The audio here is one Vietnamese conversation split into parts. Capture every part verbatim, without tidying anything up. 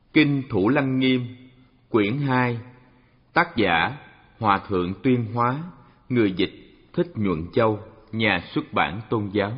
Kinh Thủ Lăng Nghiêm, quyển hai, tác giả Hòa Thượng Tuyên Hóa, người dịch Thích Nhuận Châu, nhà xuất bản Tôn giáo.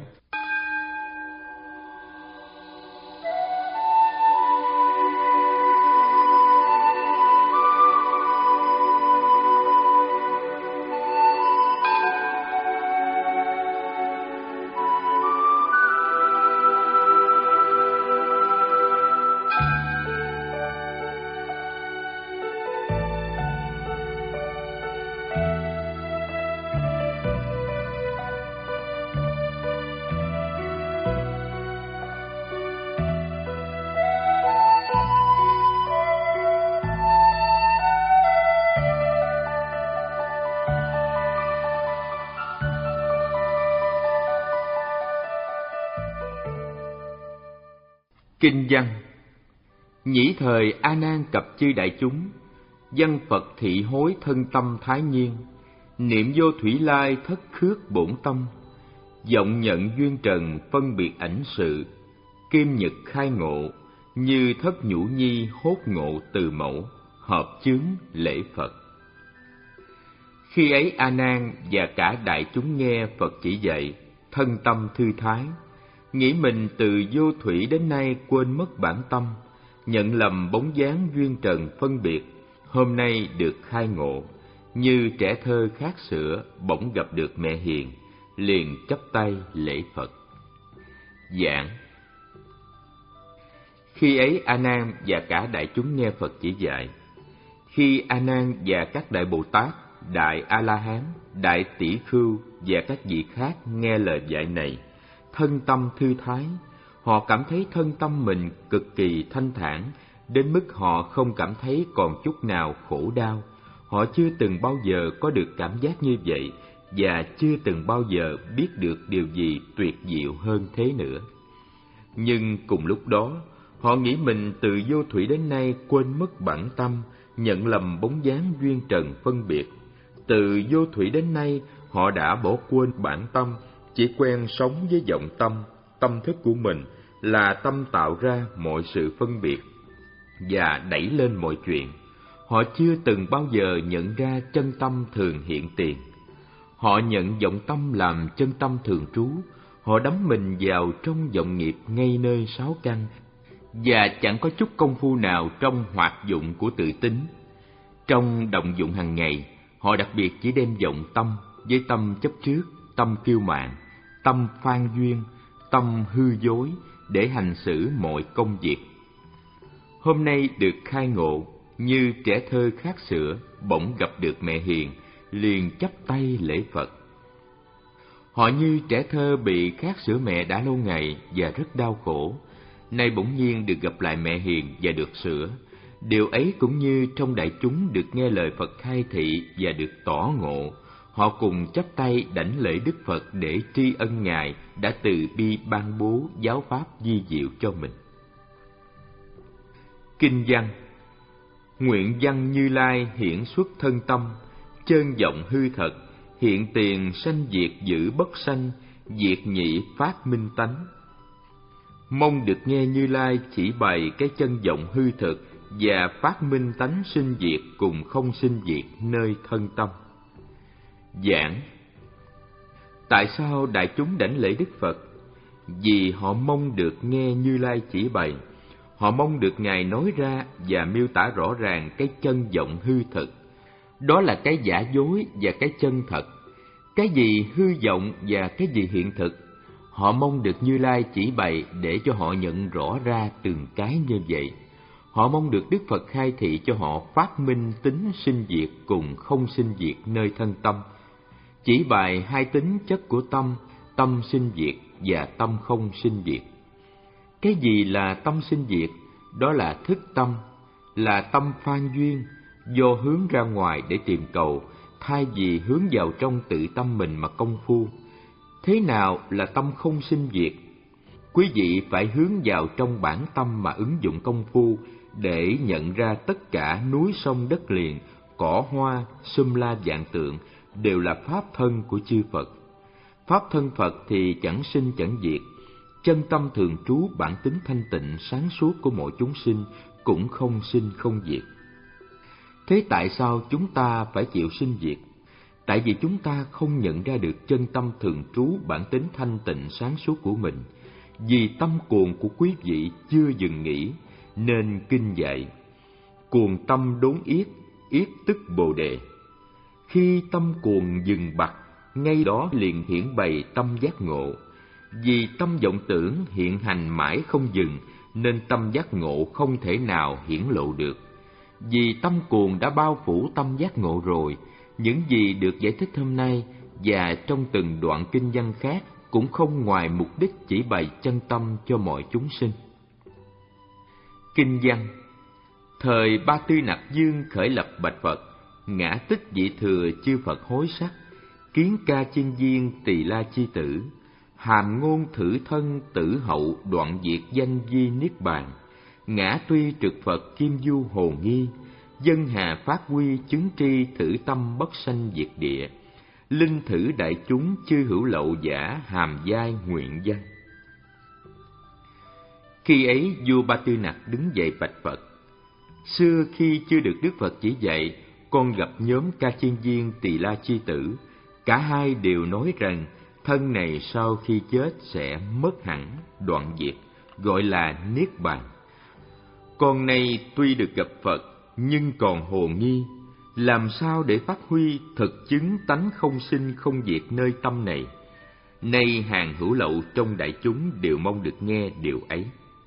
Kinh văn. Nhĩ thời A Nan cập chư đại chúng, văn Phật thị hối thân tâm thái nhiên, niệm vô thủy lai thất khước bổn tâm, vọng nhận duyên trần phân biệt ảnh sự, kim nhật khai ngộ, như thất nhũ nhi hốt ngộ từ mẫu, hợp chướng lễ Phật. Khi ấy A Nan và cả đại chúng nghe Phật chỉ dạy, thân tâm thư thái, nghĩ mình từ vô thủy đến nay quên mất bản tâm, nhận lầm bóng dáng duyên trần phân biệt, hôm nay được khai ngộ, như trẻ thơ khát sữa bỗng gặp được mẹ hiền, liền chắp tay lễ Phật. Giảng. Khi ấy A Nan và cả đại chúng nghe Phật chỉ dạy. Khi A Nan và các đại Bồ Tát, đại A La Hán, đại Tỷ Khưu và các vị khác nghe lời dạy này, thân tâm thư thái, họ cảm thấy thân tâm mình cực kỳ thanh thản, đến mức họ không cảm thấy còn chút nào khổ đau. Họ chưa từng bao giờ có được cảm giác như vậy, và chưa từng bao giờ biết được điều gì tuyệt diệu hơn thế nữa. Nhưng cùng lúc đó, họ nghĩ mình từ vô thủy đến nay quên mất bản tâm, nhận lầm bóng dáng duyên trần phân biệt. Từ vô thủy đến nay, họ đã bỏ quên bản tâm, chỉ quen sống với vọng tâm. Tâm thức của mình là tâm tạo ra mọi sự phân biệt và đẩy lên mọi chuyện. Họ chưa từng bao giờ nhận ra chân tâm thường hiện tiền. Họ nhận vọng tâm làm chân tâm thường trú. Họ đắm mình vào trong vọng nghiệp ngay nơi sáu căn, và chẳng có chút công phu nào trong hoạt dụng của tự tính. Trong động dụng hàng ngày, họ đặc biệt chỉ đem vọng tâm với tâm chấp trước, tâm kiêu mạn, tâm phan duyên, tâm hư dối để hành xử mọi công việc. Hôm nay được khai ngộ, như trẻ thơ khát sữa bỗng gặp được mẹ hiền, liền chắp tay lễ Phật. Họ như trẻ thơ bị khát sữa mẹ đã lâu ngày và rất đau khổ, nay bỗng nhiên được gặp lại mẹ hiền và được sữa. Điều ấy cũng như trong đại chúng được nghe lời Phật khai thị và được tỏ ngộ, họ cùng chắp tay đảnh lễ Đức Phật để tri ân Ngài đã từ bi ban bố giáo pháp vi diệu cho mình. Kinh văn. Nguyện văn Như Lai hiển xuất thân tâm, chơn vọng hư thật, hiện tiền sanh diệt giữ bất sanh, diệt nhị phát minh tánh. Mong được nghe Như Lai chỉ bày cái chân vọng hư thực và phát minh tánh sinh diệt cùng không sinh diệt nơi thân tâm. Giảng. Tại sao đại chúng đảnh lễ Đức Phật? Vì họ mong được nghe Như Lai chỉ bày. Họ mong được Ngài nói ra và miêu tả rõ ràng cái chân vọng hư thực. Đó là cái giả dối và cái chân thật. Cái gì hư vọng và cái gì hiện thực. Họ mong được Như Lai chỉ bày để cho họ nhận rõ ra từng cái như vậy. Họ mong được Đức Phật khai thị cho họ phát minh tính sinh diệt cùng không sinh diệt nơi thân tâm, chỉ bày hai tính chất của tâm, tâm sinh diệt và tâm không sinh diệt. Cái gì là tâm sinh diệt? Đó là thức tâm, là tâm phan duyên, do hướng ra ngoài để tìm cầu, thay vì hướng vào trong tự tâm mình mà công phu. Thế nào là tâm không sinh diệt? Quý vị phải hướng vào trong bản tâm mà ứng dụng công phu để nhận ra tất cả núi sông đất liền, cỏ hoa, sum la vạn tượng đều là pháp thân của chư Phật. Pháp thân Phật thì chẳng sinh chẳng diệt. chân tâm thường trú bản tính thanh tịnh sáng suốt của mỗi chúng sinh cũng không sinh không diệt. Thế tại sao chúng ta phải chịu sinh diệt? Tại vì chúng ta không nhận ra được chân tâm thường trú bản tính thanh tịnh sáng suốt của mình. Vì tâm cuồng của quý vị chưa dừng nghỉ, nên kinh dạy: cuồng tâm đốn yết, yết tức bồ đề. Khi tâm cuồng dừng bặt, ngay đó liền hiển bày tâm giác ngộ. Vì tâm vọng tưởng hiện hành mãi không dừng, nên tâm giác ngộ không thể nào hiển lộ được. Vì tâm cuồng đã bao phủ tâm giác ngộ rồi, những gì được giải thích hôm nay và trong từng đoạn kinh văn khác cũng không ngoài mục đích chỉ bày chân tâm cho mọi chúng sinh. Kinh văn: thời Ba Tư Nặc Dương khởi lập bạch Phật, ngã tích vị thừa chư Phật hối sắc, kiến ca chiên viên tỳ la chi tử, hàm ngôn thử thân tử hậu đoạn diệt danh vi niết bàn, ngã tuy trực Phật kim du hồ nghi, dân hà phát quy chứng tri thử tâm bất sanh diệt địa, linh thử đại chúng chư hữu lậu giả hàm giai nguyện danh. Khi ấy vua Ba Tư Nặc đứng dậy bạch Phật: xưa khi chưa được Đức Phật chỉ dạy, con gặp nhóm ca chiên viên tỳ la chi tử. Cả hai đều nói rằng thân này sau khi chết sẽ mất hẳn, đoạn diệt, gọi là niết bàn. Con này tuy được gặp Phật nhưng còn hồ nghi, làm sao để phát huy thực chứng tánh không sinh không diệt nơi tâm này? Nay hàng hữu lậu trong đại chúng đều mong được nghe điều ấy.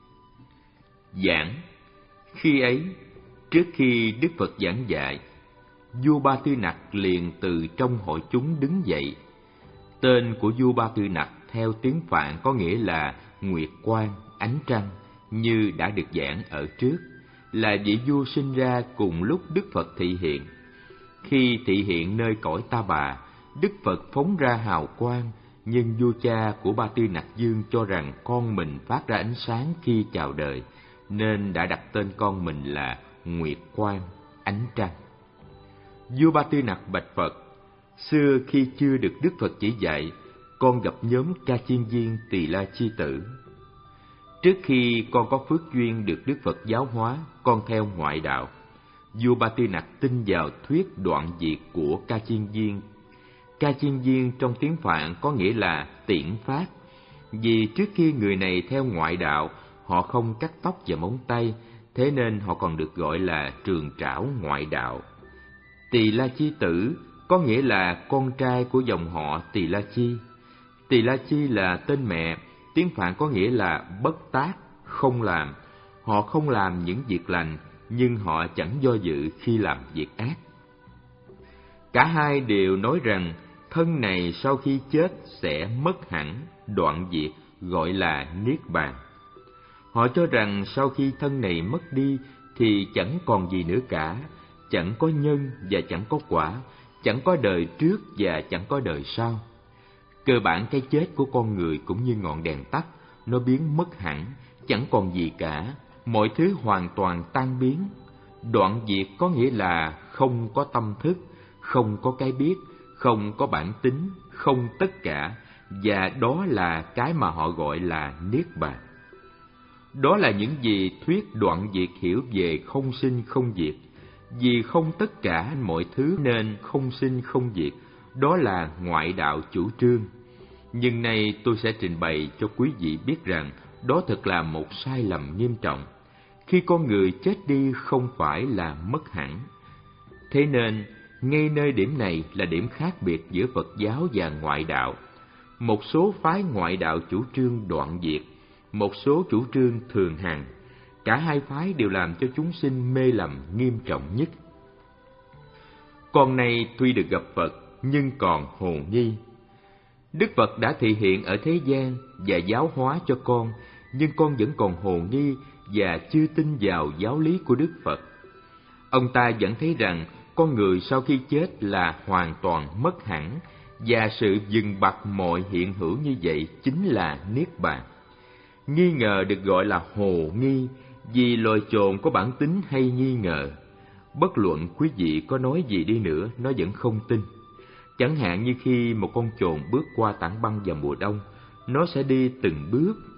Giảng: khi ấy, trước khi Đức Phật giảng dạy, vua Ba Tư Nặc liền từ trong hội chúng đứng dậy. Tên của vua Ba Tư Nặc theo tiếng Phạn có nghĩa là nguyệt quang, ánh trăng, như đã được giảng ở trước, là vị vua sinh ra cùng lúc Đức Phật thị hiện. Khi thị hiện nơi cõi Ta Bà, Đức Phật phóng ra hào quang, nhưng vua cha của Ba Tư Nặc Dương cho rằng con mình phát ra ánh sáng khi chào đời, nên đã đặt tên con mình là Nguyệt Quang, ánh trăng. Vua Ba Tư Nặc bạch Phật: xưa khi chưa được Đức Phật chỉ dạy, con gặp nhóm ca chiên viên tỳ la chi tử. Trước khi con có phước duyên được Đức Phật giáo hóa, con theo ngoại đạo. Vua Ba Tư Nặc tin vào thuyết đoạn diệt của ca chiên viên. Ca chiên viên trong tiếng Phạn có nghĩa là tiễn phát. Vì trước khi người này theo ngoại đạo, họ không cắt tóc và móng tay, thế nên họ còn được gọi là trường trảo ngoại đạo. Tỳ la chi tử có nghĩa là con trai của dòng họ Tỳ la chi. Tỳ la chi là tên mẹ, tiếng Phạn có nghĩa là bất tác, không làm. Họ không làm những việc lành, nhưng họ chẳng do dự khi làm việc ác. Cả hai đều nói rằng thân này sau khi chết sẽ mất hẳn, đoạn diệt, gọi là niết bàn. Họ cho rằng sau khi thân này mất đi thì chẳng còn gì nữa cả, chẳng có nhân và chẳng có quả, chẳng có đời trước và chẳng có đời sau. Cơ bản cái chết của con người cũng như ngọn đèn tắt, nó biến mất hẳn, chẳng còn gì cả, mọi thứ hoàn toàn tan biến. Đoạn diệt có nghĩa là không có tâm thức, không có cái biết, không có bản tính, không tất cả, và đó là cái mà họ gọi là niết bàn. Đó là những gì thuyết đoạn diệt hiểu về không sinh không diệt. Vì không tất cả mọi thứ nên không sinh không diệt, đó là ngoại đạo chủ trương. Nhưng nay tôi sẽ trình bày cho quý vị biết rằng đó thật là một sai lầm nghiêm trọng. Khi con người chết đi không phải là mất hẳn. Thế nên, ngay nơi điểm này là điểm khác biệt giữa Phật giáo và ngoại đạo. Một số phái ngoại đạo chủ trương đoạn diệt, một số chủ trương thường hằng. Cả hai phái đều làm cho chúng sinh mê lầm nghiêm trọng nhất. Con này tuy được gặp Phật nhưng còn hồ nghi. Đức Phật đã thị hiện ở thế gian và giáo hóa cho con, nhưng con vẫn còn hồ nghi và chưa tin vào giáo lý của Đức Phật. Ông ta vẫn thấy rằng con người sau khi chết là hoàn toàn mất hẳn, và sự dừng bặt mọi hiện hữu như vậy chính là niết bàn. Nghi ngờ được gọi là hồ nghi, vì loài chồn có bản tính hay nghi ngờ. Bất luận quý vị có nói gì đi nữa, nó vẫn không tin. Chẳng hạn như khi một con chồn bước qua tảng băng vào mùa đông, nó sẽ đi từng bước,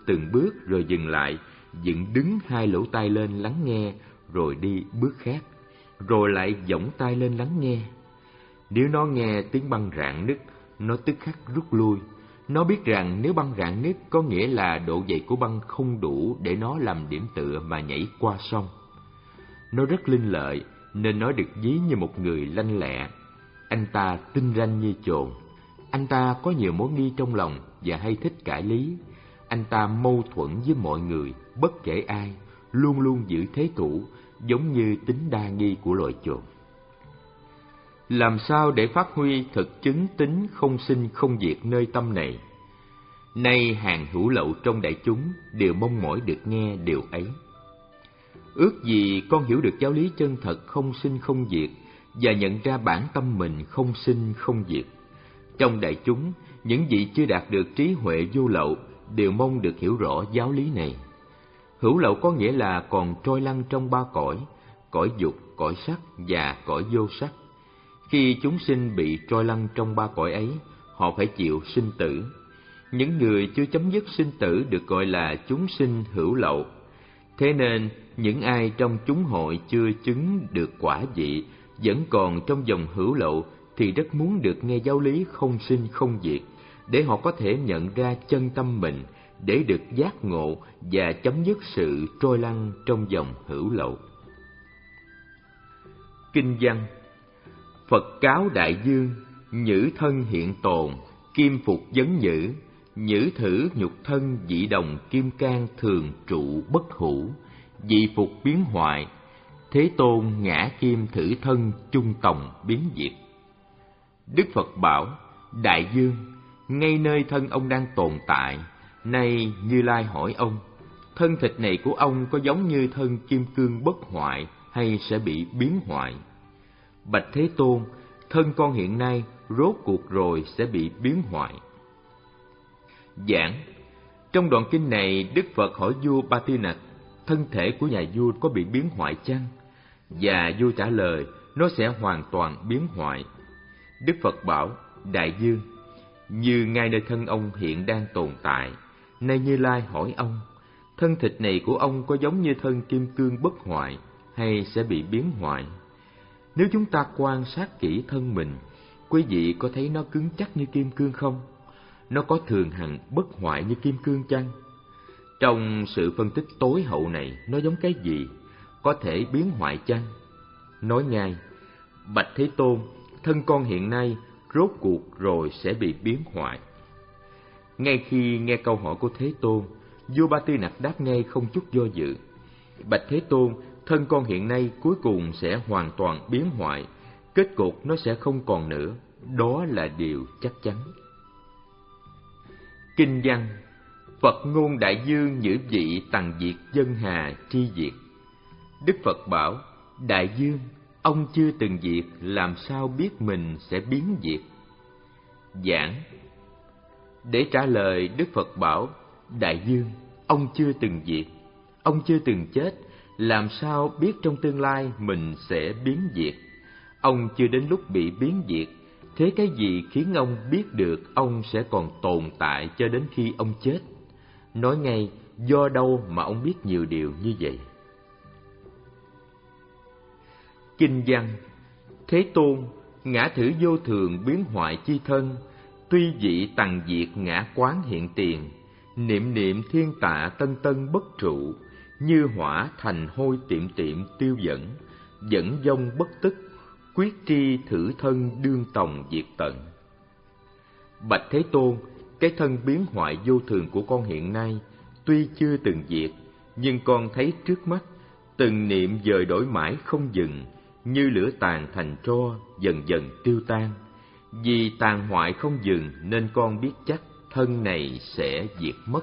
từng bước rồi dừng lại, dựng đứng hai lỗ tai lên lắng nghe, rồi đi bước khác, rồi lại giỏng tai lên lắng nghe. Nếu nó nghe tiếng băng rạn nứt, nó tức khắc rút lui. Nó biết rằng nếu băng rạn nứt có nghĩa là độ dày của băng không đủ để nó làm điểm tựa mà nhảy qua sông. Nó rất linh lợi nên nó được ví như một người lanh lẹ. Anh ta tinh ranh như chồn. Anh ta có nhiều mối nghi trong lòng và hay thích cãi lý. Anh ta mâu thuẫn với mọi người, bất kể ai, luôn luôn giữ thế thủ, giống như tính đa nghi của loài chồn. Làm sao để phát huy thực chứng tính không sinh không diệt nơi tâm này? Nay hàng hữu lậu trong đại chúng đều mong mỏi được nghe điều ấy. Ước gì con hiểu được giáo lý chân thật không sinh không diệt và nhận ra bản tâm mình không sinh không diệt. Trong đại chúng, những vị chưa đạt được trí huệ vô lậu đều mong được hiểu rõ giáo lý này. Hữu lậu có nghĩa là còn trôi lăn trong ba cõi, cõi dục, cõi sắc và cõi vô sắc. Khi chúng sinh bị trôi lăn trong ba cõi ấy, họ phải chịu sinh tử. Những người chưa chấm dứt sinh tử được gọi là chúng sinh hữu lậu. Thế nên, những ai trong chúng hội chưa chứng được quả vị, vẫn còn trong dòng hữu lậu thì rất muốn được nghe giáo lý không sinh không diệt, để họ có thể nhận ra chân tâm mình, để được giác ngộ và chấm dứt sự trôi lăn trong dòng hữu lậu. Kinh văn: Phật cáo đại dương, nhữ thân hiện tồn, kim phục vấn nhữ, nhữ thử nhục thân dị đồng kim cang thường trụ bất hủ, dị phục biến hoại, Thế Tôn ngã kim thử thân chung tòng biến diệt. Đức Phật bảo: Đại dương, ngay nơi thân ông đang tồn tại, nay Như Lai hỏi ông, thân thịt này của ông có giống như thân kim cương bất hoại hay sẽ bị biến hoại? Bạch Thế Tôn, thân con hiện nay rốt cuộc rồi sẽ bị biến hoại. Giảng: Trong đoạn kinh này, Đức Phật hỏi vua Batinak, thân thể của nhà vua có bị biến hoại chăng? Và vua trả lời, nó sẽ hoàn toàn biến hoại. Đức Phật bảo: Đại dương, như ngay nơi thân ông hiện đang tồn tại, nay Như Lai hỏi ông, thân thịt này của ông có giống như thân kim cương bất hoại hay sẽ bị biến hoại? Nếu chúng ta quan sát kỹ thân mình, quý vị có thấy nó cứng chắc như kim cương không? Nó có thường hằng bất hoại như kim cương chăng? Trong sự phân tích tối hậu này, nó giống cái gì? Có thể biến hoại chăng? Nói ngay: Bạch Thế Tôn, thân con hiện nay rốt cuộc rồi sẽ bị biến hoại. Ngay khi nghe câu hỏi của Thế Tôn, vua Ba Tư Nặc đáp ngay không chút do dự: Bạch Thế Tôn, thân con hiện nay cuối cùng sẽ hoàn toàn biến hoại, kết cục nó sẽ không còn nữa, đó là điều chắc chắn. Kinh văn: Phật ngôn đại dương nhữ vị tằng diệt dân hà tri diệt. Đức Phật bảo: Đại dương, ông chưa từng diệt, làm sao biết mình sẽ biến diệt? Giảng: Để trả lời, Đức Phật bảo: Đại dương, ông chưa từng diệt, ông chưa từng chết, làm sao biết trong tương lai mình sẽ biến diệt? Ông chưa đến lúc bị biến diệt, thế cái gì khiến ông biết được ông sẽ còn tồn tại cho đến khi ông chết? Nói ngay, do đâu mà ông biết nhiều điều như vậy? Kinh văn: Thế Tôn, ngã thử vô thường biến hoại chi thân, tuy vị tằng diệt ngã quán hiện tiền, niệm niệm thiên tạ tân tân bất trụ, như hỏa thành hôi tiệm tiệm tiêu dẫn, dẫn dông bất tức, quyết tri thử thân đương tòng diệt tận. Bạch Thế Tôn, cái thân biến hoại vô thường của con hiện nay tuy chưa từng diệt, nhưng con thấy trước mắt, từng niệm dời đổi mãi không dừng, như lửa tàn thành tro, dần dần tiêu tan. Vì tàn hoại không dừng nên con biết chắc thân này sẽ diệt mất.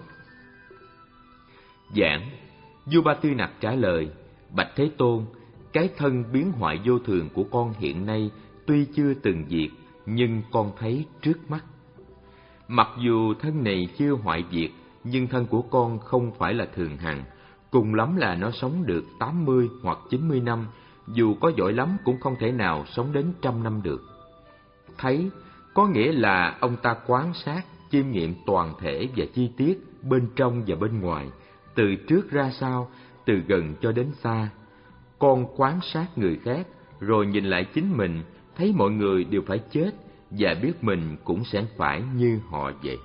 Giảng: Vua Ba Tư Nặc trả lời: Bạch Thế Tôn, cái thân biến hoại vô thường của con hiện nay tuy chưa từng diệt, nhưng con thấy trước mắt. Mặc dù thân này chưa hoại diệt, nhưng thân của con không phải là thường hằng, cùng lắm là nó sống được tám mươi hoặc chín mươi năm, dù có giỏi lắm cũng không thể nào sống đến trăm năm được. Thấy có nghĩa là ông ta quan sát chiêm nghiệm toàn thể và chi tiết bên trong và bên ngoài, từ trước ra sau, từ gần cho đến xa. Con quan sát người khác, rồi nhìn lại chính mình, thấy mọi người đều phải chết, và biết mình cũng sẽ phải như họ vậy.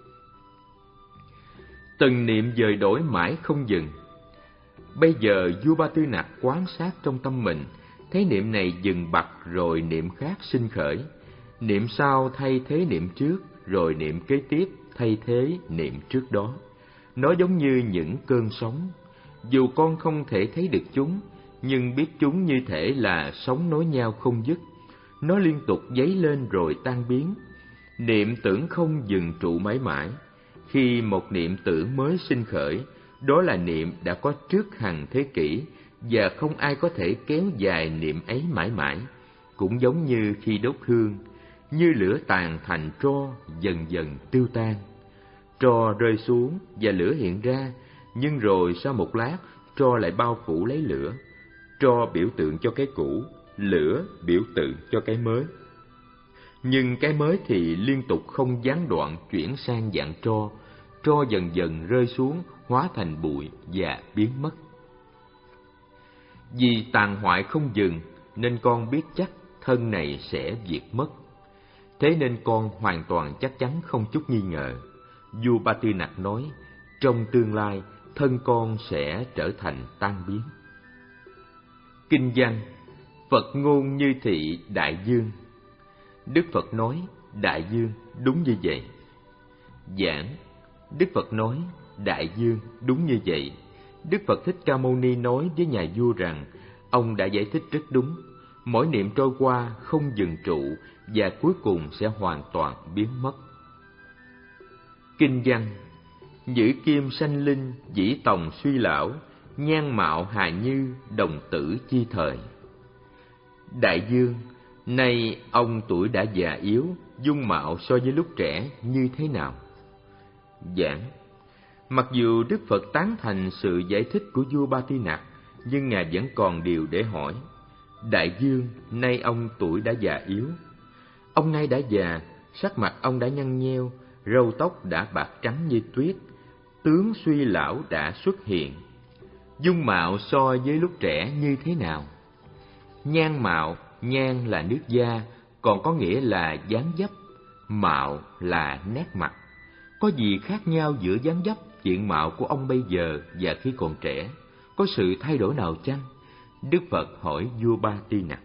Từng niệm dời đổi mãi không dừng. Bây giờ vua Ba Tư Nặc quan sát trong tâm mình, thấy niệm này dừng bặt rồi niệm khác sinh khởi. Niệm sau thay thế niệm trước, rồi niệm kế tiếp thay thế niệm trước đó. Nó giống như những cơn sóng. Dù con không thể thấy được chúng, nhưng biết chúng như thể là sóng nối nhau không dứt. Nó liên tục dấy lên rồi tan biến. Niệm tưởng không dừng trụ mãi mãi. Khi một niệm tưởng mới sinh khởi, đó là niệm đã có trước hàng thế kỷ, và không ai có thể kéo dài niệm ấy mãi mãi. Cũng giống như khi đốt hương, như lửa tàn thành tro dần dần tiêu tan. Tro rơi xuống và lửa hiện ra, nhưng rồi sau một lát, tro lại bao phủ lấy lửa. Tro biểu tượng cho cái cũ, lửa biểu tượng cho cái mới. Nhưng cái mới thì liên tục không gián đoạn chuyển sang dạng tro. Tro dần dần rơi xuống, hóa thành bụi và biến mất. Vì tàn hoại không dừng, nên con biết chắc thân này sẽ diệt mất. Thế nên con hoàn toàn chắc chắn không chút nghi ngờ. Vua Ba Tư Nặc nói, trong tương lai, thân con sẽ trở thành tan biến. Kinh văn: Phật ngôn như thị đại dương. Đức Phật nói, đại dương, đúng như vậy. Giảng: Đức Phật nói, đại dương, đúng như vậy. Đức Phật Thích Ca Mâu Ni nói với nhà vua rằng, ông đã giải thích rất đúng. Mỗi niệm trôi qua không dừng trụ, và cuối cùng sẽ hoàn toàn biến mất. Kinh văn: Nhữ kim sanh linh, dĩ tòng suy lão, nhan mạo hà như, đồng tử chi thời. Đại dương, nay ông tuổi đã già yếu, dung mạo so với lúc trẻ như thế nào? Giảng: Mặc dù Đức Phật tán thành sự giải thích của vua Ba Tư Nặc, nhưng Ngài vẫn còn điều để hỏi. Đại dương, nay ông tuổi đã già yếu. Ông nay đã già, sắc mặt ông đã nhăn nheo, râu tóc đã bạc trắng như tuyết, tướng suy lão đã xuất hiện. Dung mạo so với lúc trẻ như thế nào? Nhan mạo, nhan là nước da, còn có nghĩa là dáng dấp, mạo là nét mặt. Có gì khác nhau giữa dáng dấp, diện mạo của ông bây giờ và khi còn trẻ? Có sự thay đổi nào chăng? Đức Phật hỏi vua Ba Tư Nặc.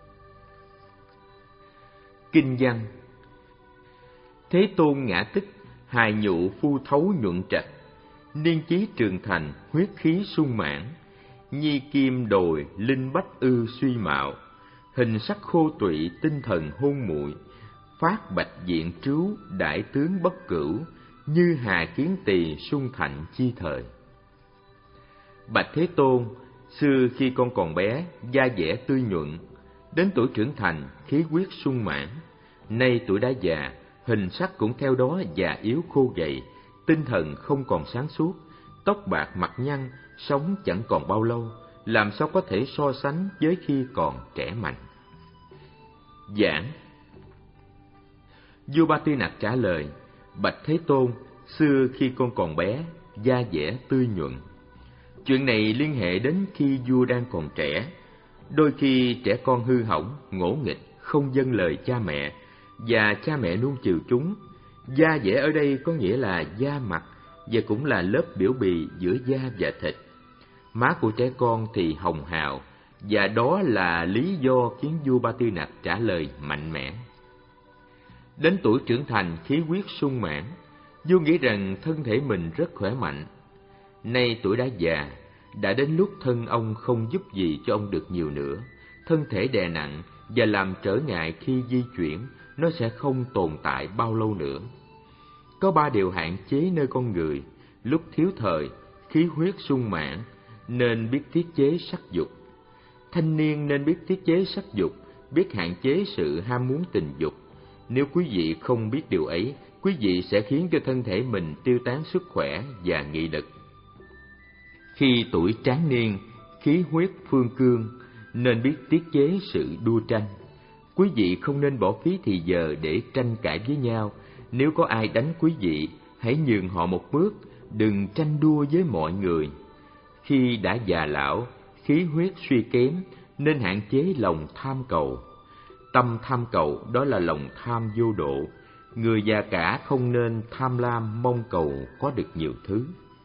Kinh văn: Thế Tôn ngã tích, hài nhụ phu thấu nhuận trạch, niên chí trường thành, huyết khí sung mãn, nhi kim đồi, linh bách ư suy mạo, hình sắc khô tụy, tinh thần hôn muội, phát bạch diện trú, đại tướng bất cửu, như hà kiến tỳ sung thạnh chi thời. Bạch Thế Tôn, xưa khi con còn bé, da dẻ tươi nhuận, đến tuổi trưởng thành, khí huyết sung mãn. Nay tuổi đã già, hình sắc cũng theo đó già yếu khô gầy, tinh thần không còn sáng suốt, tóc bạc mặt nhăn, sống chẳng còn bao lâu, làm sao có thể so sánh với khi còn trẻ mạnh? Giảng: Vua Ba Tư Nặc trả lời, Bạch Thế Tôn, xưa khi con còn bé, da dẻ tươi nhuận. Chuyện này liên hệ đến khi vua đang còn trẻ. Đôi khi trẻ con hư hỏng, ngỗ nghịch, không vâng lời cha mẹ, và cha mẹ nuông chiều chúng. Da dẻ ở đây có nghĩa là da mặt, và cũng là lớp biểu bì giữa da và thịt. Má của trẻ con thì hồng hào, và đó là lý do khiến vua Ba Tư Nặc trả lời mạnh mẽ. Đến tuổi trưởng thành, khí huyết sung mãn, vua nghĩ rằng thân thể mình rất khỏe mạnh. Nay tuổi đã già, đã đến lúc thân ông không giúp gì cho ông được nhiều nữa. Thân thể đè nặng và làm trở ngại khi di chuyển, nó sẽ không tồn tại bao lâu nữa. Có ba điều hạn chế nơi con người: lúc thiếu thời, khí huyết sung mãn, nên biết tiết chế sắc dục. Thanh niên nên biết tiết chế sắc dục, biết hạn chế sự ham muốn tình dục. Nếu quý vị không biết điều ấy, quý vị sẽ khiến cho thân thể mình tiêu tán sức khỏe và nghị lực. Khi tuổi tráng niên, khí huyết phương cương, nên biết tiết chế sự đua tranh. Quý vị không nên bỏ phí thì giờ để tranh cãi với nhau, nếu có ai đánh quý vị, hãy nhường họ một bước, đừng tranh đua với mọi người. Khi đã già lão, khí huyết suy kém, nên hạn chế lòng tham cầu. Tâm tham cầu đó là lòng tham vô độ. Người già cả không nên tham lam mong cầu có được nhiều thứ.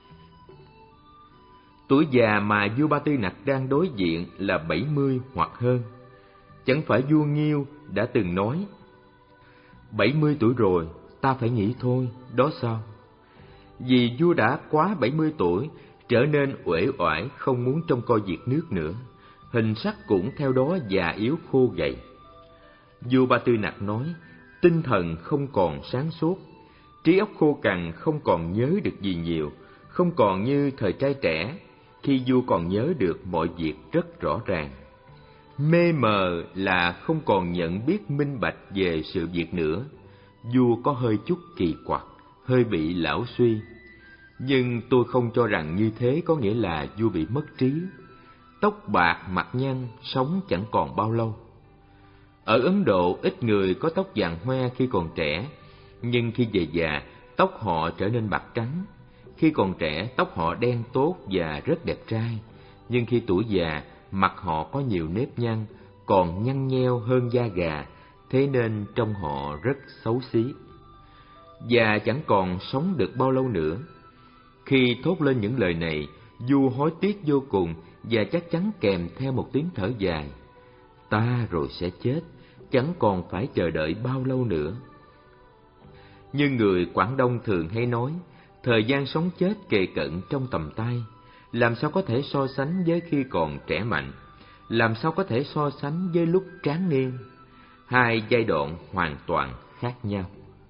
Tuổi già mà vua Ba Tư Nặc đang đối diện là bảy mươi hoặc hơn. Chẳng phải vua Nghiêu đã từng nói: bảy mươi tuổi rồi, ta phải nghỉ thôi, đó sao? Vì vua đã quá bảy mươi tuổi, trở nên uể oải, không muốn trông coi việc nước nữa. Hình sắc cũng theo đó già yếu khô gầy. Vua Ba Tư Nặc nói: tinh thần không còn sáng suốt, trí óc khô cằn, không còn nhớ được gì nhiều, không còn như thời trai trẻ, khi vua còn nhớ được mọi việc rất rõ ràng. Mê mờ là không còn nhận biết minh bạch về sự việc nữa. Vua có hơi chút kỳ quặc, hơi bị lão suy. Nhưng tôi không cho rằng như thế có nghĩa là vua bị mất trí. Tóc bạc mặt nhăn, sống chẳng còn bao lâu. Ở Ấn Độ, ít người có tóc vàng hoe khi còn trẻ, nhưng khi về già, tóc họ trở nên bạc trắng. Khi còn trẻ, tóc họ đen tốt và rất đẹp trai, nhưng khi tuổi già, mặt họ có nhiều nếp nhăn, còn nhăn nheo hơn da gà, thế nên trông họ rất xấu xí. Già chẳng còn sống được bao lâu nữa. Khi thốt lên những lời này, vua hối tiếc vô cùng và chắc chắn kèm theo một tiếng thở dài. Ta rồi sẽ chết, chẳng còn phải chờ đợi bao lâu nữa. Như người Quảng Đông thường hay nói, thời gian sống chết kề cận trong tầm tay. Làm sao có thể so sánh với khi còn trẻ mạnh? Làm sao có thể so sánh với lúc tráng niên? Hai giai đoạn hoàn toàn khác nhau.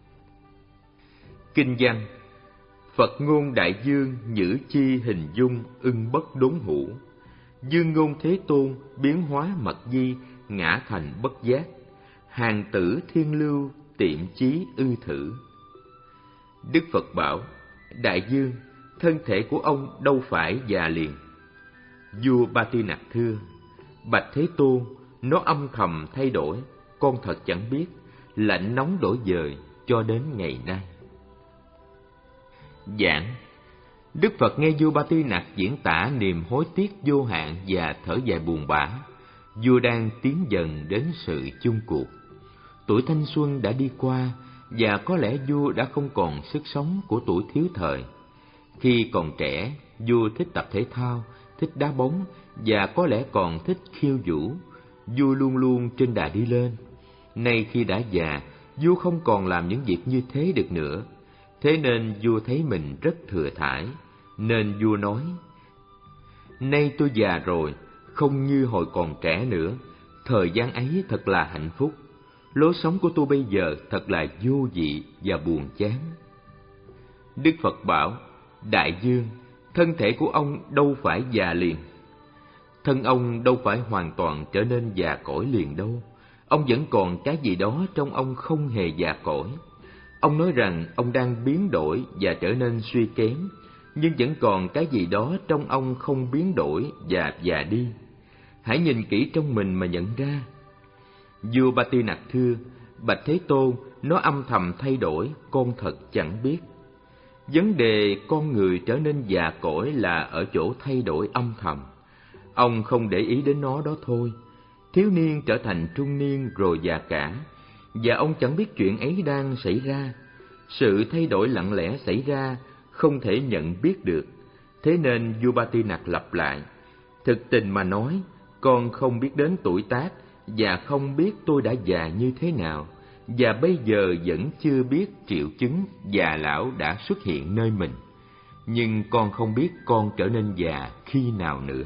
Kinh văn: Phật ngôn đại dương, nhữ chi hình dung, ưng bất đốn hữu. Dương ngôn Thế Tôn, biến hóa mật di, ngã thành bất giác. Hàng tử thiên lưu, tiệm chí ư thử. Đức Phật bảo: đại dương, thân thể của ông đâu phải già liền. Vua Ba Tư Nặc thưa: bạch Thế Tôn, nó âm thầm thay đổi, con thật chẳng biết. Lạnh nóng đổi dời cho đến ngày nay. Giảng: Đức Phật nghe vua Ba Tư Nặc diễn tả niềm hối tiếc vô hạn và thở dài buồn bã. Vua đang tiến dần đến sự chung cuộc. Tuổi thanh xuân đã đi qua, và có lẽ vua đã không còn sức sống của tuổi thiếu thời. Khi còn trẻ, vua thích tập thể thao, thích đá bóng và có lẽ còn thích khiêu vũ. Vua luôn luôn trên đà đi lên. Nay khi đã già, vua không còn làm những việc như thế được nữa. Thế nên vua thấy mình rất thừa thãi. Nên vua nói: nay tôi già rồi, không như hồi còn trẻ nữa. Thời gian ấy thật là hạnh phúc. Lối sống của tôi bây giờ thật là vô vị và buồn chán. Đức Phật bảo: đại dương, thân thể của ông đâu phải già liền. Thân ông đâu phải hoàn toàn trở nên già cỗi liền đâu. Ông vẫn còn cái gì đó trong ông không hề già cỗi. Ông nói rằng ông đang biến đổi và trở nên suy kém, nhưng vẫn còn cái gì đó trong ông không biến đổi và già đi. Hãy nhìn kỹ trong mình mà nhận ra. Vua Ba Tư Nặc thưa: bạch Thế Tôn, nó âm thầm thay đổi, con thật chẳng biết. Vấn đề con người trở nên già cỗi là ở chỗ thay đổi âm thầm. Ông không để ý đến nó đó thôi. Thiếu niên trở thành trung niên rồi già cả, và ông chẳng biết chuyện ấy đang xảy ra. Sự thay đổi lặng lẽ xảy ra, không thể nhận biết được. Thế nên vua Ba Tư Nặc lặp lại: thực tình mà nói, con không biết đến tuổi tác, và không biết tôi đã già như thế nào, và bây giờ vẫn chưa biết triệu chứng già lão đã xuất hiện nơi mình. Nhưng con không biết con trở nên già khi nào nữa.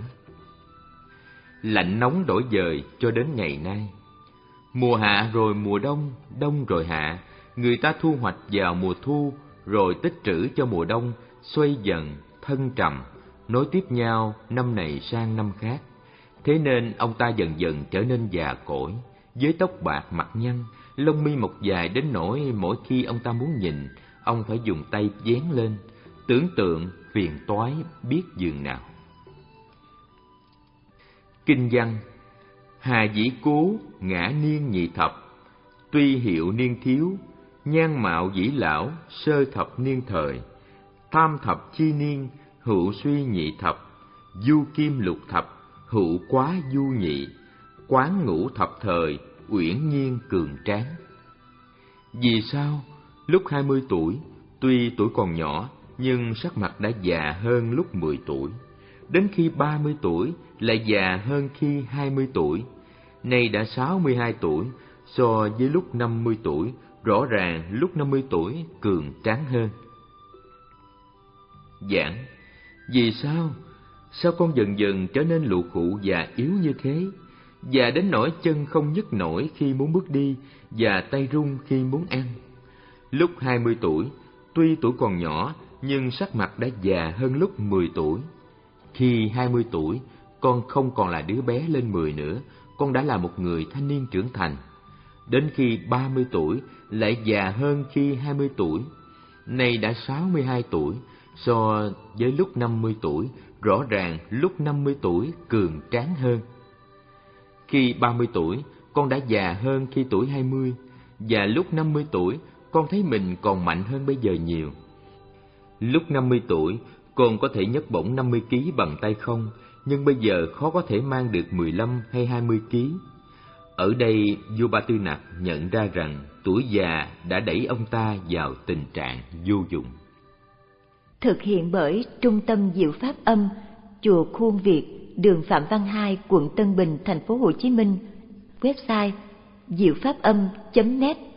Lạnh nóng đổi dời cho đến ngày nay. Mùa hạ rồi mùa đông, đông rồi hạ. Người ta thu hoạch vào mùa thu, rồi tích trữ cho mùa đông, xoay dần, thân trầm, nối tiếp nhau năm này sang năm khác. Thế nên ông ta dần dần trở nên già cỗi, với tóc bạc mặt nhăn, lông mi mọc dài đến nỗi mỗi khi ông ta muốn nhìn, ông phải dùng tay vén lên, tưởng tượng phiền toái biết dường nào. Kinh văn: hà dĩ cố, ngã niên nhị thập, tuy hiệu niên thiếu, nhan mạo dĩ lão, sơ thập niên thời. Tam thập chi niên, hữu suy nhị thập. Du kim lục thập, hữu quá du nhị. Quán ngũ thập thời, uyển nhiên cường tráng. Vì sao? Lúc hai mươi tuổi, tuy tuổi còn nhỏ, nhưng sắc mặt đã già hơn lúc mười tuổi. Đến khi ba mươi tuổi, lại già hơn khi hai mươi tuổi. Nay đã sáu mươi hai tuổi, so với lúc năm mươi tuổi, rõ ràng lúc năm mươi tuổi cường tráng hơn. Giảng: vì sao? Sao con dần dần trở nên lụ khụ và yếu như thế? Và đến nỗi chân không nhấc nổi khi muốn bước đi, và tay run khi muốn ăn. Lúc hai mươi tuổi, tuy tuổi còn nhỏ, nhưng sắc mặt đã già hơn lúc mười tuổi. Khi hai mươi tuổi, con không còn là đứa bé lên mười nữa, con đã là một người thanh niên trưởng thành. Đến khi ba mươi tuổi, lại già hơn khi hai mươi tuổi. Nay đã sáu mươi hai tuổi, so với lúc năm mươi tuổi, rõ ràng lúc năm mươi tuổi cường tráng hơn. Khi ba mươi tuổi, con đã già hơn khi tuổi hai mươi, và lúc năm mươi tuổi, con thấy mình còn mạnh hơn bây giờ nhiều. Lúc năm mươi tuổi, con có thể nhấc bổng năm mươi ki lô gam bằng tay không, nhưng bây giờ khó có thể mang được mười lăm hay hai mươi ki lô gam. Ở đây, vua Ba Tư Nặc nhận ra rằng tuổi già đã đẩy ông ta vào tình trạng vô dụng. Thực hiện bởi Trung tâm Diệu Pháp Âm, Chùa Khuôn Việt, đường Phạm Văn Hai, quận Tân Bình, thành phố Hồ Chí Minh. Website diệu pháp âm chấm net.